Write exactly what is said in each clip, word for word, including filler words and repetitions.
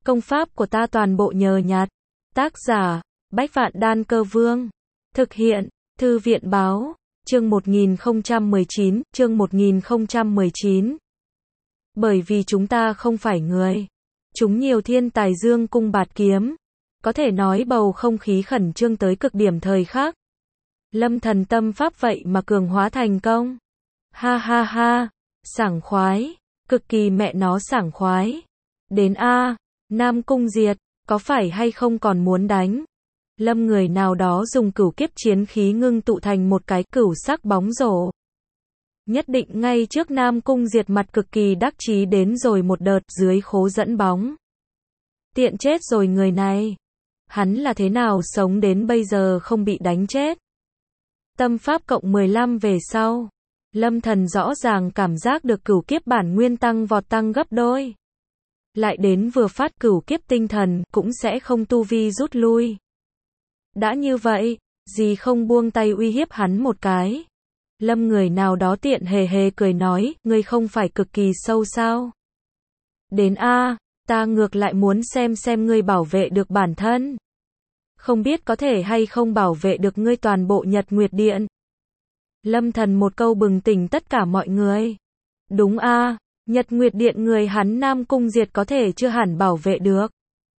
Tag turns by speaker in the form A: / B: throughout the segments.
A: Công pháp của ta toàn bộ nhờ nhặt. Tác giả, Bách Vạn Đan Cơ Vương. Thực hiện, Thư viện Báo. Chương một nghìn không trăm mười chín, chương một nghìn không trăm mười chín. Bởi vì chúng ta không phải người. Chúng nhiều thiên tài dương cung bạt kiếm. Có thể nói bầu không khí khẩn trương tới cực điểm thời khắc. Lâm Thần tâm pháp vậy mà cường hóa thành công. Ha ha ha, sảng khoái, cực kỳ mẹ nó sảng khoái. Đến A, Nam Cung Diệt, có phải hay không còn muốn đánh? Lâm người nào đó dùng cửu kiếp chiến khí ngưng tụ thành một cái cửu sắc bóng rổ. Nhất định ngay trước Nam Cung Diệt mặt cực kỳ đắc chí đến rồi một đợt dưới khố dẫn bóng. Tiện chết rồi người này. Hắn là thế nào sống đến bây giờ không bị đánh chết? Tâm pháp cộng mười lăm về sau. Lâm Thần rõ ràng cảm giác được cửu kiếp bản nguyên tăng vọt tăng gấp đôi. Lại đến vừa phát cửu kiếp tinh thần cũng sẽ không tu vi rút lui. Đã như vậy, gì không buông tay uy hiếp hắn một cái. Lâm người nào đó tiện hề hề cười nói, ngươi không phải cực kỳ sâu sao? Đến A, ta ngược lại muốn xem xem ngươi bảo vệ được bản thân. Không biết có thể hay không bảo vệ được ngươi toàn bộ Nhật Nguyệt Điện. Lâm Thần một câu bừng tỉnh tất cả mọi người. Đúng A, Nhật Nguyệt Điện người hắn Nam Cung Diệt có thể chưa hẳn bảo vệ được.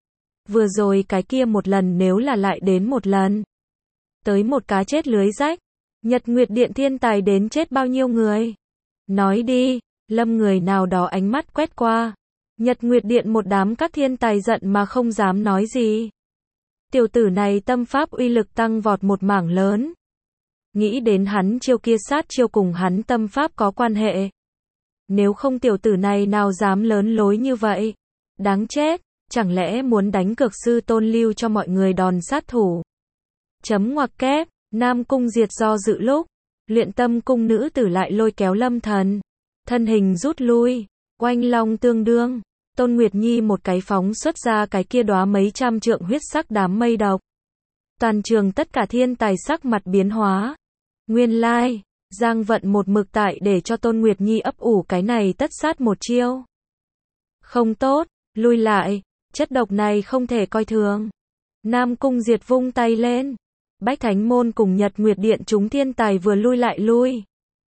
A: Vừa rồi cái kia một lần nếu là lại đến một lần. Tới một cá chết lưới rách. Nhật Nguyệt Điện thiên tài đến chết bao nhiêu người? Nói đi, Lâm người nào đó ánh mắt quét qua. Nhật Nguyệt Điện một đám các thiên tài giận mà không dám nói gì. Tiểu tử này tâm pháp uy lực tăng vọt một mảng lớn. Nghĩ đến hắn chiêu kia sát chiêu cùng hắn tâm pháp có quan hệ. Nếu không tiểu tử này nào dám lớn lối như vậy. Đáng chết, chẳng lẽ muốn đánh cược sư tôn lưu cho mọi người đòn sát thủ. Chấm ngoặc kép, Nam Cung Diệt do dự lúc. Luyện tâm cung nữ tử lại lôi kéo Lâm Thần. Thân hình rút lui, oanh long tương đương. Tôn Nguyệt Nhi một cái phóng xuất ra cái kia đóa mấy trăm trượng huyết sắc đám mây độc. Toàn trường tất cả thiên tài sắc mặt biến hóa. Nguyên lai, Giang Vận một mực tại để cho Tôn Nguyệt Nhi ấp ủ cái này tất sát một chiêu. Không tốt, lui lại, chất độc này không thể coi thường. Nam Cung Diệt vung tay lên. Bách Thánh Môn cùng Nhật Nguyệt Điện chúng thiên tài vừa lui lại lui.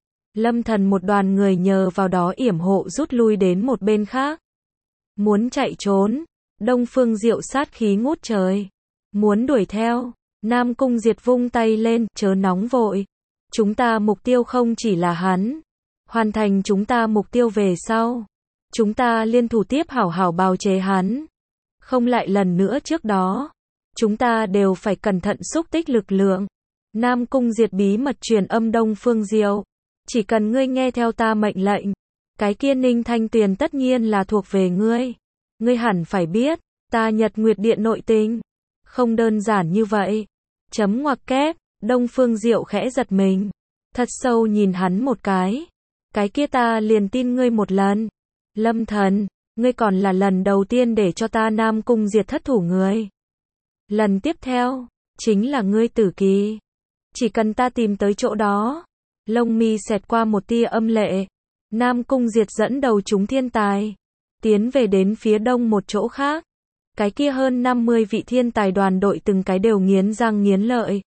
A: Lâm Thần một đoàn người nhờ vào đó yểm hộ rút lui đến một bên khác. Muốn chạy trốn, Đông Phương Diệu sát khí ngút trời. Muốn đuổi theo, Nam Cung Diệt vung tay lên, chớ nóng vội. Chúng ta mục tiêu không chỉ là hắn. Hoàn thành chúng ta mục tiêu về sau. Chúng ta liên thủ tiếp hảo hảo bào chế hắn. Không lại lần nữa trước đó. Chúng ta đều phải cẩn thận xúc tích lực lượng. Nam Cung Diệt bí mật truyền âm Đông Phương Diệu. Chỉ cần ngươi nghe theo ta mệnh lệnh. Cái kia Ninh Thanh Tuyền tất nhiên là thuộc về ngươi. Ngươi hẳn phải biết, ta Nhật Nguyệt Điện nội tình. Không đơn giản như vậy. Chấm ngoặc kép, Đông Phương Diệu khẽ giật mình. Thật sâu nhìn hắn một cái. Cái kia ta liền tin ngươi một lần. Lâm Thần, ngươi còn là lần đầu tiên để cho ta Nam Cung Diệt thất thủ ngươi. Lần tiếp theo, chính là ngươi tử kỳ. Chỉ cần ta tìm tới chỗ đó. Lông mi xẹt qua một tia âm lệ. Nam Cung Diệt dẫn đầu chúng thiên tài. Tiến về đến phía đông một chỗ khác. Cái kia hơn năm mươi vị thiên tài đoàn đội từng cái đều nghiến răng nghiến lợi.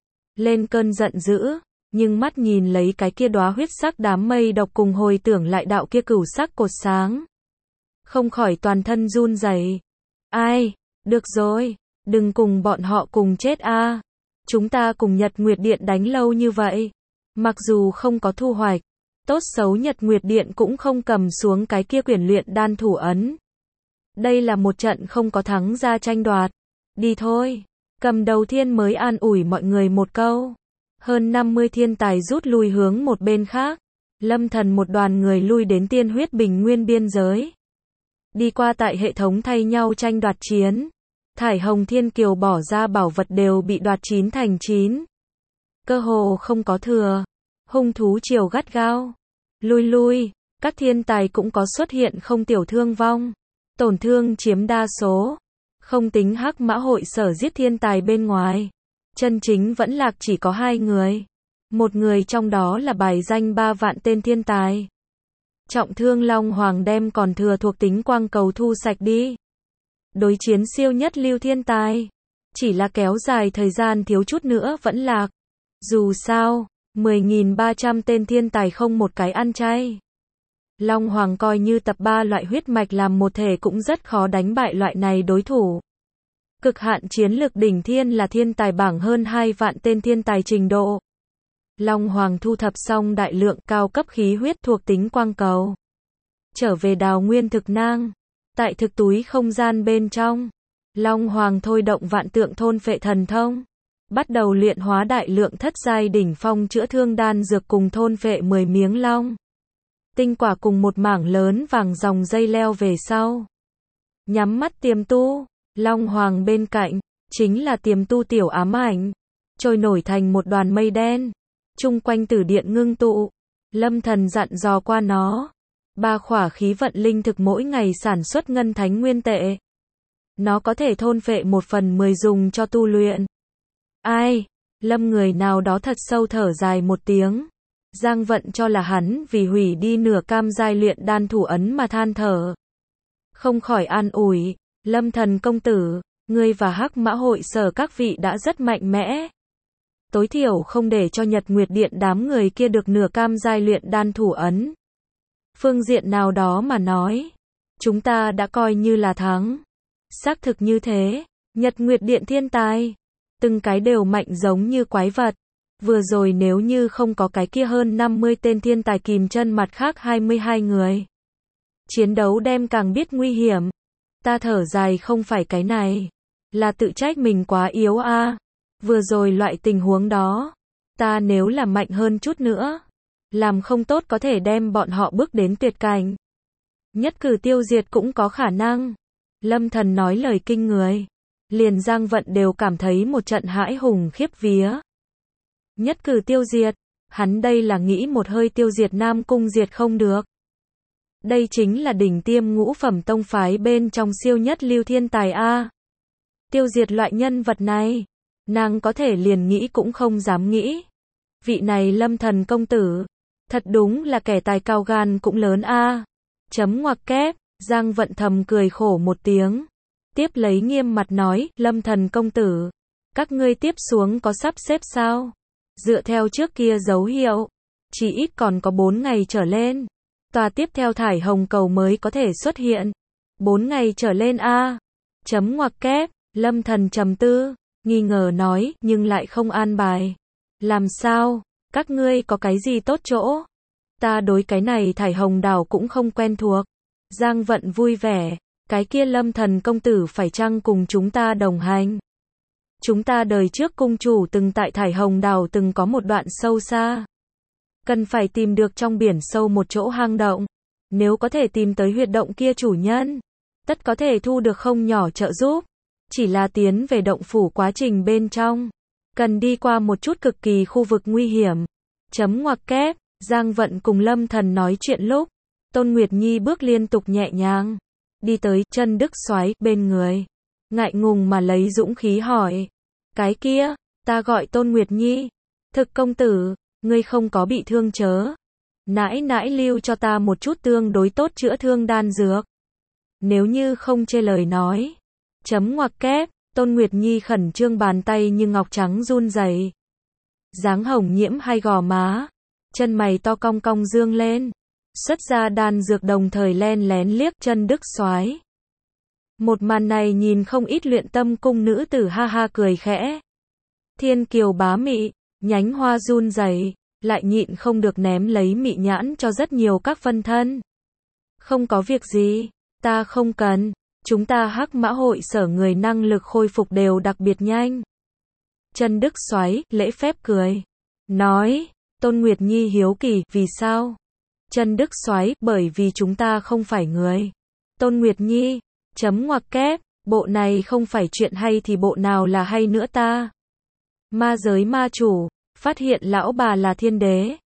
A: Lên cơn giận dữ. Nhưng mắt nhìn lấy cái kia đóa huyết sắc đám mây độc cùng hồi tưởng lại đạo kia cửu sắc cột sáng. Không khỏi toàn thân run rẩy. Ai, được rồi. Đừng cùng bọn họ cùng chết a. Chúng ta cùng Nhật Nguyệt Điện đánh lâu như vậy. Mặc dù không có thu hoạch. Tốt xấu Nhật Nguyệt Điện cũng không cầm xuống cái kia quyển luyện đan thủ ấn. Đây là một trận không có thắng ra tranh đoạt. Đi thôi. Cầm đầu thiên mới an ủi mọi người một câu. Hơn năm mươi thiên tài rút lui hướng một bên khác. Lâm Thần một đoàn người lui đến tiên huyết bình nguyên biên giới. Đi qua tại hệ thống thay nhau tranh đoạt chiến. Thải Hồng Thiên Kiều bỏ ra bảo vật đều bị đoạt chín thành chín. Cơ hồ không có thừa. Hung thú triều gắt gao. Lui lui, các thiên tài cũng có xuất hiện không tiểu thương vong. Tổn thương chiếm đa số. Không tính Hắc Mã hội sở giết thiên tài bên ngoài. Chân chính vẫn lạc chỉ có hai người. Một người trong đó là bài danh ba vạn tên thiên tài. Trọng thương Long Hoàng đem còn thừa thuộc tính quang cầu thu sạch đi. đối chiến siêu nhất lưu thiên tài. Chỉ là kéo dài thời gian thiếu chút nữa vẫn lạc. Dù sao, mười nghìn ba trăm tên thiên tài không một cái ăn chay. Long Hoàng coi như tập ba loại huyết mạch làm một thể cũng rất khó đánh bại loại này đối thủ. Cực hạn chiến lực đỉnh thiên là thiên tài bảng hơn hai vạn tên thiên tài trình độ. Long Hoàng thu thập xong đại lượng cao cấp khí huyết thuộc tính quang cầu. Trở về đào nguyên thực nang. Tại thực túi không gian bên trong, Long Hoàng thôi động vạn tượng thôn phệ thần thông. Bắt đầu luyện hóa đại lượng thất giai đỉnh phong chữa thương đan dược cùng thôn phệ mười miếng long tinh quả cùng một mảng lớn vàng dòng dây leo về sau. Nhắm mắt tiềm tu, Long Hoàng bên cạnh, chính là tiềm tu tiểu ám ảnh. Trôi nổi thành một đoàn mây đen. Chung quanh tử điện ngưng tụ. Lâm Thần dặn dò qua nó. Ba khỏa khí vận linh thực mỗi ngày sản xuất ngân thánh nguyên tệ. Nó có thể thôn phệ một phần mười dùng cho tu luyện. Ai? Lâm người nào đó thật sâu thở dài một tiếng. Giang Vận cho là hắn vì hủy đi nửa cam giai luyện đan thủ ấn mà than thở. Không khỏi an ủi, Lâm Thần công tử, ngươi và Hắc Mã hội sở các vị đã rất mạnh mẽ. Tối thiểu không để cho Nhật Nguyệt Điện đám người kia được nửa cam giai luyện đan thủ ấn. Phương diện nào đó mà nói, chúng ta đã coi như là thắng. Xác thực như thế, Nhật Nguyệt Điện thiên tài, từng cái đều mạnh giống như quái vật. Vừa rồi nếu như không có cái kia hơn năm mươi tên thiên tài kìm chân mặt khác hai mươi hai người. Chiến đấu đem càng biết nguy hiểm. Ta thở dài không phải cái này. Là tự trách mình quá yếu a. À. Vừa rồi loại tình huống đó. Ta nếu là mạnh hơn chút nữa. Làm không tốt có thể đem bọn họ bước đến tuyệt cảnh. Nhất cử tiêu diệt cũng có khả năng. Lâm Thần nói lời kinh người. Liền Giang Vận đều cảm thấy một trận hãi hùng khiếp vía. Nhất cử tiêu diệt. Hắn đây là nghĩ một hơi tiêu diệt Nam Cung diệt không được. Đây chính là đỉnh tiêm ngũ phẩm tông phái bên trong siêu nhất lưu thiên tài A. Tiêu diệt loại nhân vật này. Nàng có thể liền nghĩ cũng không dám nghĩ. Vị này Lâm Thần công tử. Thật đúng là kẻ tài cao gan cũng lớn A. Chấm ngoặc kép. Giang Vận thầm cười khổ một tiếng. Tiếp lấy nghiêm mặt nói, Lâm Thần công tử. Các ngươi tiếp xuống có sắp xếp sao? Dựa theo trước kia dấu hiệu. Chỉ ít còn có bốn ngày trở lên. Tòa tiếp theo thải hồng cầu mới có thể xuất hiện. bốn ngày trở lên A. Chấm ngoặc kép. Lâm Thần trầm tư. Nghi ngờ nói, nhưng lại không an bài. Làm sao? Các ngươi có cái gì tốt chỗ? Ta đối cái này thải hồng đảo cũng không quen thuộc. Giang Vận vui vẻ. Cái kia Lâm Thần công tử phải chăng cùng chúng ta đồng hành? Chúng ta đời trước cung chủ từng tại thải hồng đảo từng có một đoạn sâu xa. Cần phải tìm được trong biển sâu một chỗ hang động. Nếu có thể tìm tới huyệt động kia chủ nhân, tất có thể thu được không nhỏ trợ giúp. Chỉ là tiến về động phủ quá trình bên trong, cần đi qua một chút cực kỳ khu vực nguy hiểm. Chấm ngoặc kép. Giang Vận cùng Lâm Thần nói chuyện lúc, Tôn Nguyệt Nhi bước liên tục nhẹ nhàng. Đi tới chân Đức Soái bên người. Ngại ngùng mà lấy dũng khí hỏi. Cái kia, ta gọi Tôn Nguyệt Nhi. Thực công tử, ngươi không có bị thương chớ. Nãi nãi lưu cho ta một chút tương đối tốt chữa thương đan dược. Nếu như không chê lời nói. Chấm ngoặc kép. Tôn Nguyệt Nhi khẩn trương bàn tay như ngọc trắng run rẩy. Dáng hồng nhiễm hai gò má. Chân mày to cong cong dương lên. Xuất ra đan dược đồng thời len lén liếc chân Đức Soái. Một màn này nhìn không ít luyện tâm cung nữ tử ha ha cười khẽ. Thiên kiều bá mị, nhánh hoa run rẩy, lại nhịn không được ném lấy mị nhãn cho rất nhiều các phân thân. Không có việc gì, ta không cần, chúng ta Hắc Mã hội sở người năng lực khôi phục đều đặc biệt nhanh. Chân Đức Soái lễ phép cười, nói. Tôn Nguyệt Nhi hiếu kỳ, vì sao? Chân Đức Soái, bởi vì chúng ta không phải người. Tôn Nguyệt Nhi, chấm ngoặc kép, bộ này không phải chuyện hay thì bộ nào là hay nữa ta? Ma giới ma chủ, phát hiện lão bà là thiên đế.